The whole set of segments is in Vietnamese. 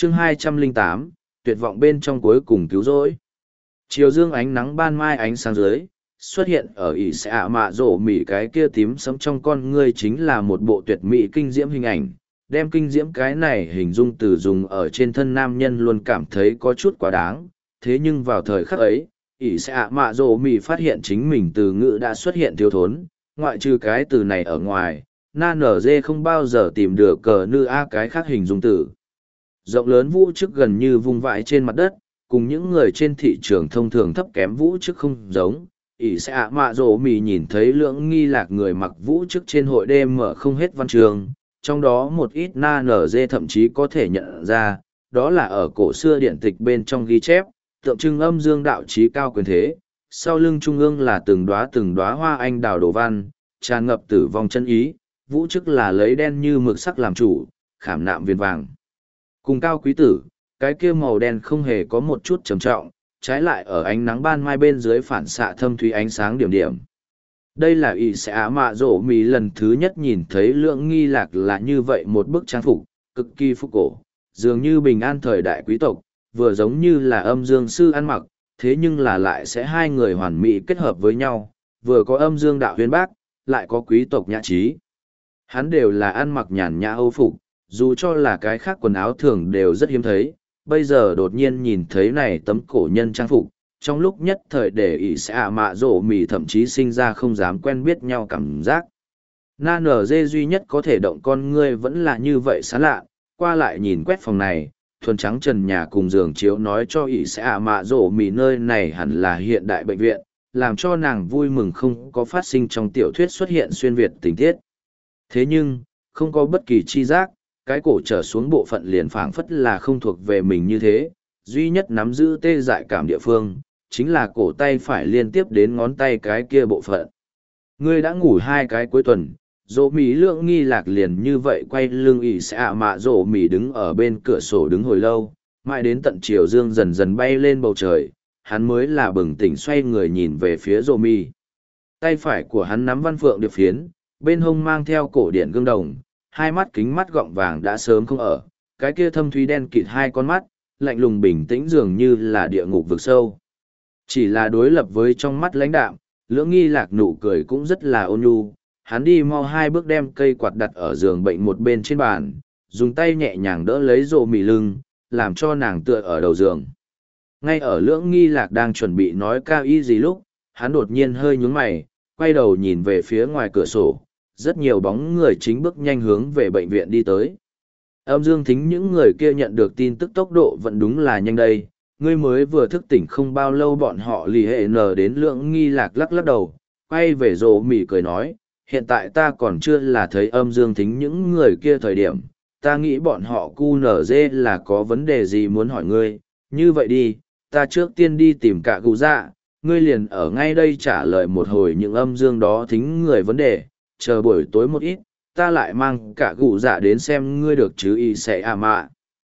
chương 208, tuyệt vọng bên trong cuối cùng cứu rỗi. Chiều dương ánh nắng ban mai ánh sáng dưới, xuất hiện ở ỷ xạ mạ rổ mỉ cái kia tím sẫm trong con ngươi chính là một bộ tuyệt mỹ kinh diễm hình ảnh. Đem kinh diễm cái này hình dung từ dùng ở trên thân nam nhân luôn cảm thấy có chút quá đáng. Thế nhưng vào thời khắc ấy, ỷ xạ mạ rổ mỉ phát hiện chính mình từ ngữ đã xuất hiện thiếu thốn, ngoại trừ cái từ này ở ngoài, na nở dê không bao giờ tìm được cờ nư a cái khác hình dung từ. Rộng lớn vũ chức gần như vung vãi trên mặt đất, cùng những người trên thị trường thông thường thấp kém vũ chức không giống. ỷ xạ mạ rổ mì nhìn thấy lưỡng nghi lạc người mặc vũ chức trên hội đêm mở không hết văn trường, trong đó một ít na nở dê thậm chí có thể nhận ra, đó là ở cổ xưa điện tịch bên trong ghi chép, tượng trưng âm dương đạo trí cao quyền thế, sau lưng trung ương là từng đóa hoa anh đào đồ văn, tràn ngập tử vong chân ý, vũ chức là lấy đen như mực sắc làm chủ, khảm nạm viền vàng. Cùng cao quý tử, cái kia màu đen không hề có một chút trầm trọng, trái lại ở ánh nắng ban mai bên dưới phản xạ thâm thúy ánh sáng điểm điểm. Đây là ỷ xạ mạ rổ mì lần thứ nhất nhìn thấy lưỡng nghi lạc là như vậy một bức trang phục, cực kỳ phúc cổ, dường như bình an thời đại quý tộc, vừa giống như là âm dương sư ăn mặc, thế nhưng là lại sẽ hai người hoàn mỹ kết hợp với nhau, vừa có âm dương đạo huyên bác, lại có quý tộc nhã trí. Hắn đều là ăn mặc nhàn nhã âu phục, dù cho là cái khác quần áo thường đều rất hiếm thấy, bây giờ đột nhiên nhìn thấy này tấm cổ nhân trang phục, trong lúc nhất thời để ỷ xạ mạ rổ mì thậm chí sinh ra không dám quen biết nhau cảm giác. Na nở dê duy nhất có thể động con ngươi vẫn là như vậy xá lạ, qua lại nhìn quét phòng này, thuần trắng trần nhà cùng giường chiếu nói cho ỷ xạ mạ rổ mì nơi này hẳn là hiện đại bệnh viện, làm cho nàng vui mừng không có phát sinh trong tiểu thuyết xuất hiện xuyên Việt tình tiết. Thế nhưng, không có bất kỳ chi giác, cái cổ trở xuống bộ phận liền phảng phất là không thuộc về mình như thế, duy nhất nắm giữ tê dại cảm địa phương, chính là cổ tay phải liên tiếp đến ngón tay cái kia bộ phận. Ngươi đã ngủ 2 cái cuối tuần, dỗ mì lượng nghi lạc liền như vậy quay lưng ỉ xạ mạ dỗ mì đứng ở bên cửa sổ đứng hồi lâu, mãi đến tận chiều dương dần dần bay lên bầu trời, hắn mới là bừng tỉnh xoay người nhìn về phía dỗ mì. Tay phải của hắn nắm văn phượng điệp phiến, bên hông mang theo cổ điển gương đồng, hai mắt kính mắt gọng vàng đã sớm không ở, cái kia thâm thúy đen kịt hai con mắt, lạnh lùng bình tĩnh dường như là địa ngục vực sâu. Chỉ là đối lập với trong mắt lãnh đạm, lưỡng nghi lạc nụ cười cũng rất là ôn nhu, hắn đi mau 2 bước đem cây quạt đặt ở giường bệnh một bên trên bàn, dùng tay nhẹ nhàng đỡ lấy rộ mì lưng, làm cho nàng tựa ở đầu giường. Ngay ở lưỡng nghi lạc đang chuẩn bị nói cao ý gì lúc, hắn đột nhiên hơi nhướng mày, quay đầu nhìn về phía ngoài cửa sổ, rất nhiều bóng người chính bước nhanh hướng về bệnh viện đi tới. Âm dương thính những người kia nhận được tin tức tốc độ vẫn đúng là nhanh đây, ngươi mới vừa thức tỉnh không bao lâu bọn họ lì hệ nở đến lưỡng nghi lạc lắc lắc đầu, quay về rộ mỉ cười nói, hiện tại ta còn chưa là thấy âm dương thính những người kia thời điểm, ta nghĩ bọn họ cu nở dê là có vấn đề gì muốn hỏi ngươi, như vậy đi, ta trước tiên đi tìm cả cụ dạ, ngươi liền ở ngay đây trả lời một hồi những âm dương đó thính người vấn đề, chờ buổi tối một ít, ta lại mang cả cụ dạ đến xem ngươi được chứ y sẽ à mạ.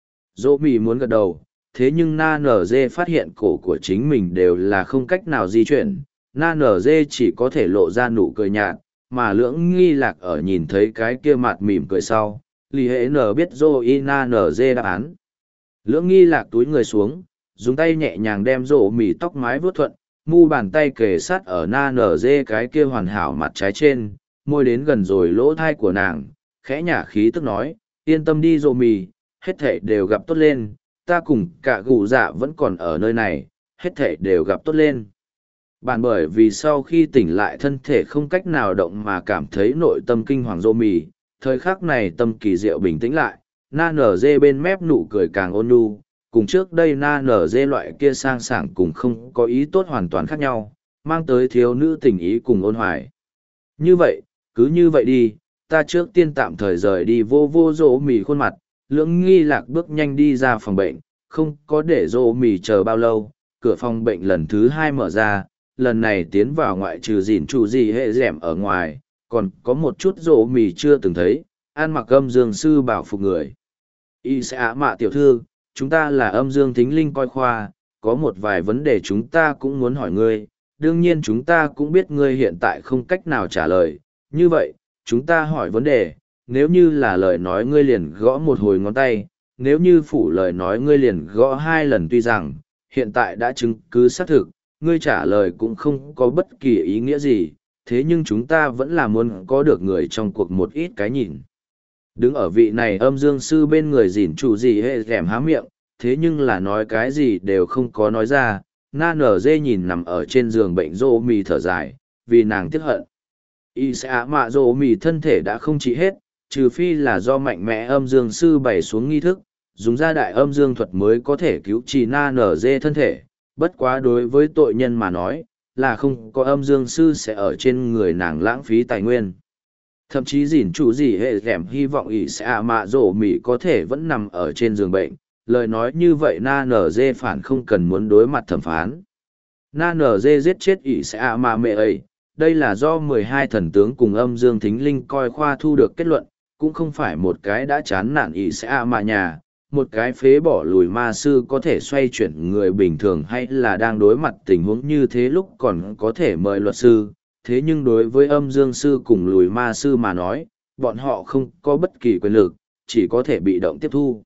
Dỗ mì muốn gật đầu, thế nhưng na nở dê phát hiện cổ của chính mình đều là không cách nào di chuyển, na nở dê chỉ có thể lộ ra nụ cười nhạt, mà lưỡng nghi lạc ở nhìn thấy cái kia mặt mỉm cười sau, lì hệ nở biết dô y na nở dê đáp án. Lưỡng nghi lạc túi người xuống, dùng tay nhẹ nhàng đem rổ mì tóc mái vuốt thuận, mu bàn tay kề sát ở na nở dê cái kia hoàn hảo mặt trái trên, môi đến gần rồi lỗ thai của nàng, khẽ nhả khí tức nói, yên tâm đi rổ mì, hết thảy đều gặp tốt lên, ta cùng cả gù dạ vẫn còn ở nơi này, hết thảy đều gặp tốt lên. Bạn bởi vì sau khi tỉnh lại thân thể không cách nào động mà cảm thấy nội tâm kinh hoàng rô mì, thời khắc này tâm kỳ diệu bình tĩnh lại, na nở dê bên mép nụ cười càng ôn nhu, cùng trước đây na nở dê loại kia sang sảng cùng không có ý tốt hoàn toàn khác nhau, mang tới thiếu nữ tình ý cùng ôn hoài. Như vậy, cứ như vậy đi, ta trước tiên tạm thời rời đi vô vô rô mì khuôn mặt, lưỡng nghi lạc bước nhanh đi ra phòng bệnh, không có để rô mì chờ bao lâu, cửa phòng bệnh lần thứ 2 mở ra, lần này tiến vào ngoại trừ dìn chủ gì hệ dẻm ở ngoài, còn có một chút rô mì chưa từng thấy, ăn mặc âm dương sư bảo phục người. Y sẽ ạ mạ tiểu thư, chúng ta là âm dương thính linh coi khoa, có một vài vấn đề chúng ta cũng muốn hỏi ngươi, đương nhiên chúng ta cũng biết ngươi hiện tại không cách nào trả lời, như vậy, chúng ta hỏi vấn đề, nếu như là lời nói ngươi liền gõ một hồi ngón tay, nếu như phủ lời nói ngươi liền gõ 2 lần, tuy rằng, hiện tại đã chứng cứ xác thực, ngươi trả lời cũng không có bất kỳ ý nghĩa gì, thế nhưng chúng ta vẫn là muốn có được người trong cuộc một ít cái nhìn. Đứng ở vị này âm dương sư bên người dỉn chủ gì hệ rèm há miệng, thế nhưng là nói cái gì đều không có nói ra, na nở dê nhìn nằm ở trên giường bệnh rô mì thở dài, vì nàng tiếc hận. Y sẽ mạ rô mì thân thể đã không trị hết, trừ phi là do mạnh mẽ âm dương sư bày xuống nghi thức, dùng ra đại âm dương thuật mới có thể cứu trì na nở dê thân thể, bất quá đối với tội nhân mà nói, là không có âm dương sư sẽ ở trên người nàng lãng phí tài nguyên. Thậm chí dỉn chủ gì hệ rèm hy vọng ỷ sẽ mạ rổ mỉ có thể vẫn nằm ở trên giường bệnh, lời nói như vậy na nở dê phản không cần muốn đối mặt thẩm phán. Na nở dê giết chết ỷ sẽ mạ mẹ ấy, đây là do 12 thần tướng cùng âm dương thính linh coi khoa thu được kết luận, cũng không phải một cái đã chán nản ỷ sẽ mạ nhà. Một cái phế bỏ lùi ma sư có thể xoay chuyển người bình thường hay là đang đối mặt tình huống như thế lúc còn có thể mời luật sư, thế nhưng đối với âm dương sư cùng lùi ma sư mà nói, bọn họ không có bất kỳ quyền lực, chỉ có thể bị động tiếp thu.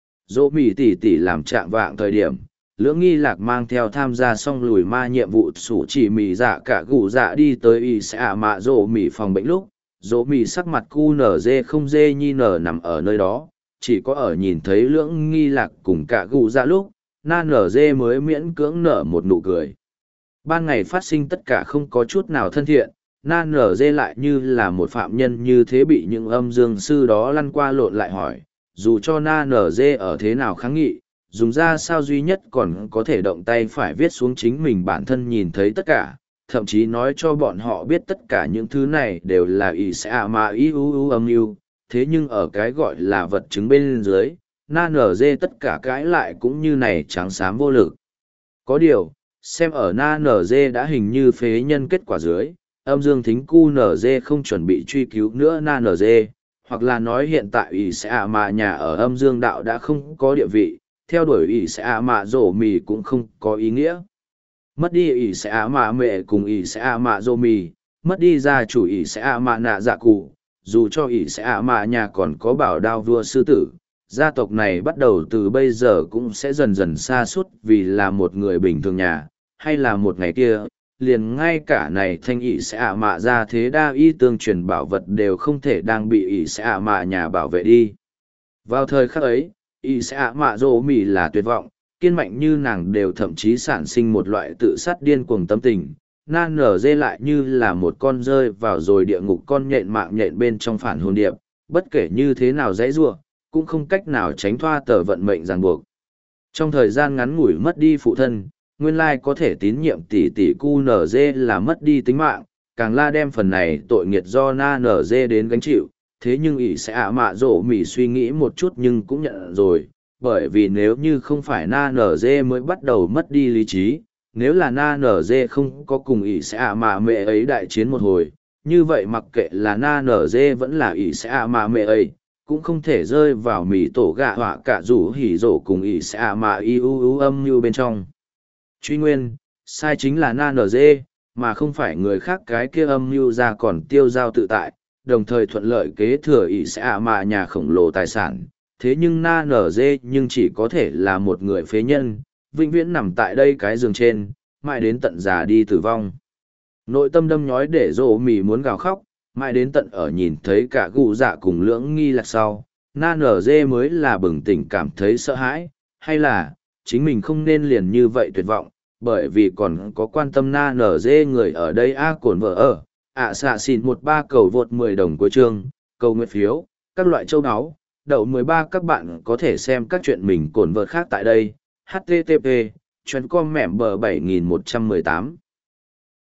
Dỗ mỉ tỉ tỉ làm trạng vạng thời điểm, lưỡng nghi lạc mang theo tham gia xong lùi ma nhiệm vụ sủ chỉ mỉ dạ cả gù dạ đi tới y sẽ mạ dỗ mỉ phòng bệnh lúc, dỗ mỉ sắc mặt cu nở dê không dê nhi nở nằm ở nơi đó. Chỉ có ở nhìn thấy lưỡng nghi lạc cùng cả gù ra lúc, na nở dê mới miễn cưỡng nở một nụ cười. Ban ngày phát sinh tất cả không có chút nào thân thiện, na nở dê lại như là một phạm nhân như thế bị những âm dương sư đó lăn qua lộn lại hỏi, dù cho na nở dê ở thế nào kháng nghị, dùng ra sao duy nhất còn có thể động tay phải viết xuống chính mình bản thân nhìn thấy tất cả, thậm chí nói cho bọn họ biết tất cả những thứ này đều là ý sẽ mà ý âm mưu. Thế nhưng ở cái gọi là vật chứng bên dưới, na nở dê tất cả cãi lại cũng như này trắng xám vô lực. Có điều, xem ở na nở dê đã hình như phế nhân kết quả dưới, âm dương thính cu nở dê không chuẩn bị truy cứu nữa na nở dê, hoặc là nói hiện tại ỷ sẽ mà nhà ở âm dương đạo đã không có địa vị, theo đuổi ỷ sẽ mà rổ mì cũng không có ý nghĩa. Mất đi ỷ sẽ mà mẹ cùng ỷ sẽ mà rổ mì, mất đi gia chủ ỷ sẽ mà nạ dạ cụ. Dù cho ỷ sẽ mạ nhà còn có bảo đao vua sư tử, gia tộc này bắt đầu từ bây giờ cũng sẽ dần dần sa sút vì là một người bình thường nhà, hay là một ngày kia, liền ngay cả này thanh ỷ sẽ mạ ra thế đa y tương truyền bảo vật đều không thể đang bị ỷ sẽ mạ nhà bảo vệ đi. Vào thời khắc ấy, ỷ sẽ mạ rô mỉ là tuyệt vọng, kiên mạnh như nàng đều thậm chí sản sinh một loại tự sát điên cuồng tâm tình. Na nở dê lại như là một con rơi vào rồi địa ngục con nhện mạng nhện bên trong phản hồn điệp, bất kể như thế nào dãy giụa, cũng không cách nào tránh thoát tờ vận mệnh ràng buộc. Trong thời gian ngắn ngủi mất đi phụ thân, nguyên lai có thể tín nhiệm tỷ tỷ cu nở dê là mất đi tính mạng, càng la đem phần này tội nghiệt do na nở dê đến gánh chịu, thế nhưng ỷ sẽ mạ rổ mỉ suy nghĩ một chút nhưng cũng nhận rồi, bởi vì nếu như không phải na nở dê mới bắt đầu mất đi lý trí, nếu là na nở dê không có cùng ỷ sẽ mạ mẹ ấy đại chiến một hồi, như vậy mặc kệ là na nở dê vẫn là ỷ sẽ mạ mẹ ấy, cũng không thể rơi vào mì tổ gạ họa cả rủ hỉ rổ cùng ỷ sẽ mạ y u âm như bên trong. Truy nguyên, sai chính là na nở dê, mà không phải người khác cái kia âm mưu ra còn tiêu giao tự tại, đồng thời thuận lợi kế thừa ỷ sẽ mạ nhà khổng lồ tài sản. Thế nhưng na nở dê nhưng chỉ có thể là một người phế nhân, vĩnh viễn nằm tại đây cái giường trên, mãi đến tận già đi tử vong. Nội tâm đâm nhói để rộ mì muốn gào khóc, mãi đến tận ở nhìn thấy cả gù dạ cùng lưỡng nghi lạc sau, na nở dê mới là bừng tỉnh cảm thấy sợ hãi, hay là, chính mình không nên liền như vậy tuyệt vọng, bởi vì còn có quan tâm na nở dê người ở đây cổn vợ ở, xạ xìn 13 cầu vượt 10 đồng của chương, cầu nguyện phiếu, các loại châu áo. Đậu 13 các bạn có thể xem các chuyện mình cổn vợt khác tại đây. http://com mẻm bờ 7118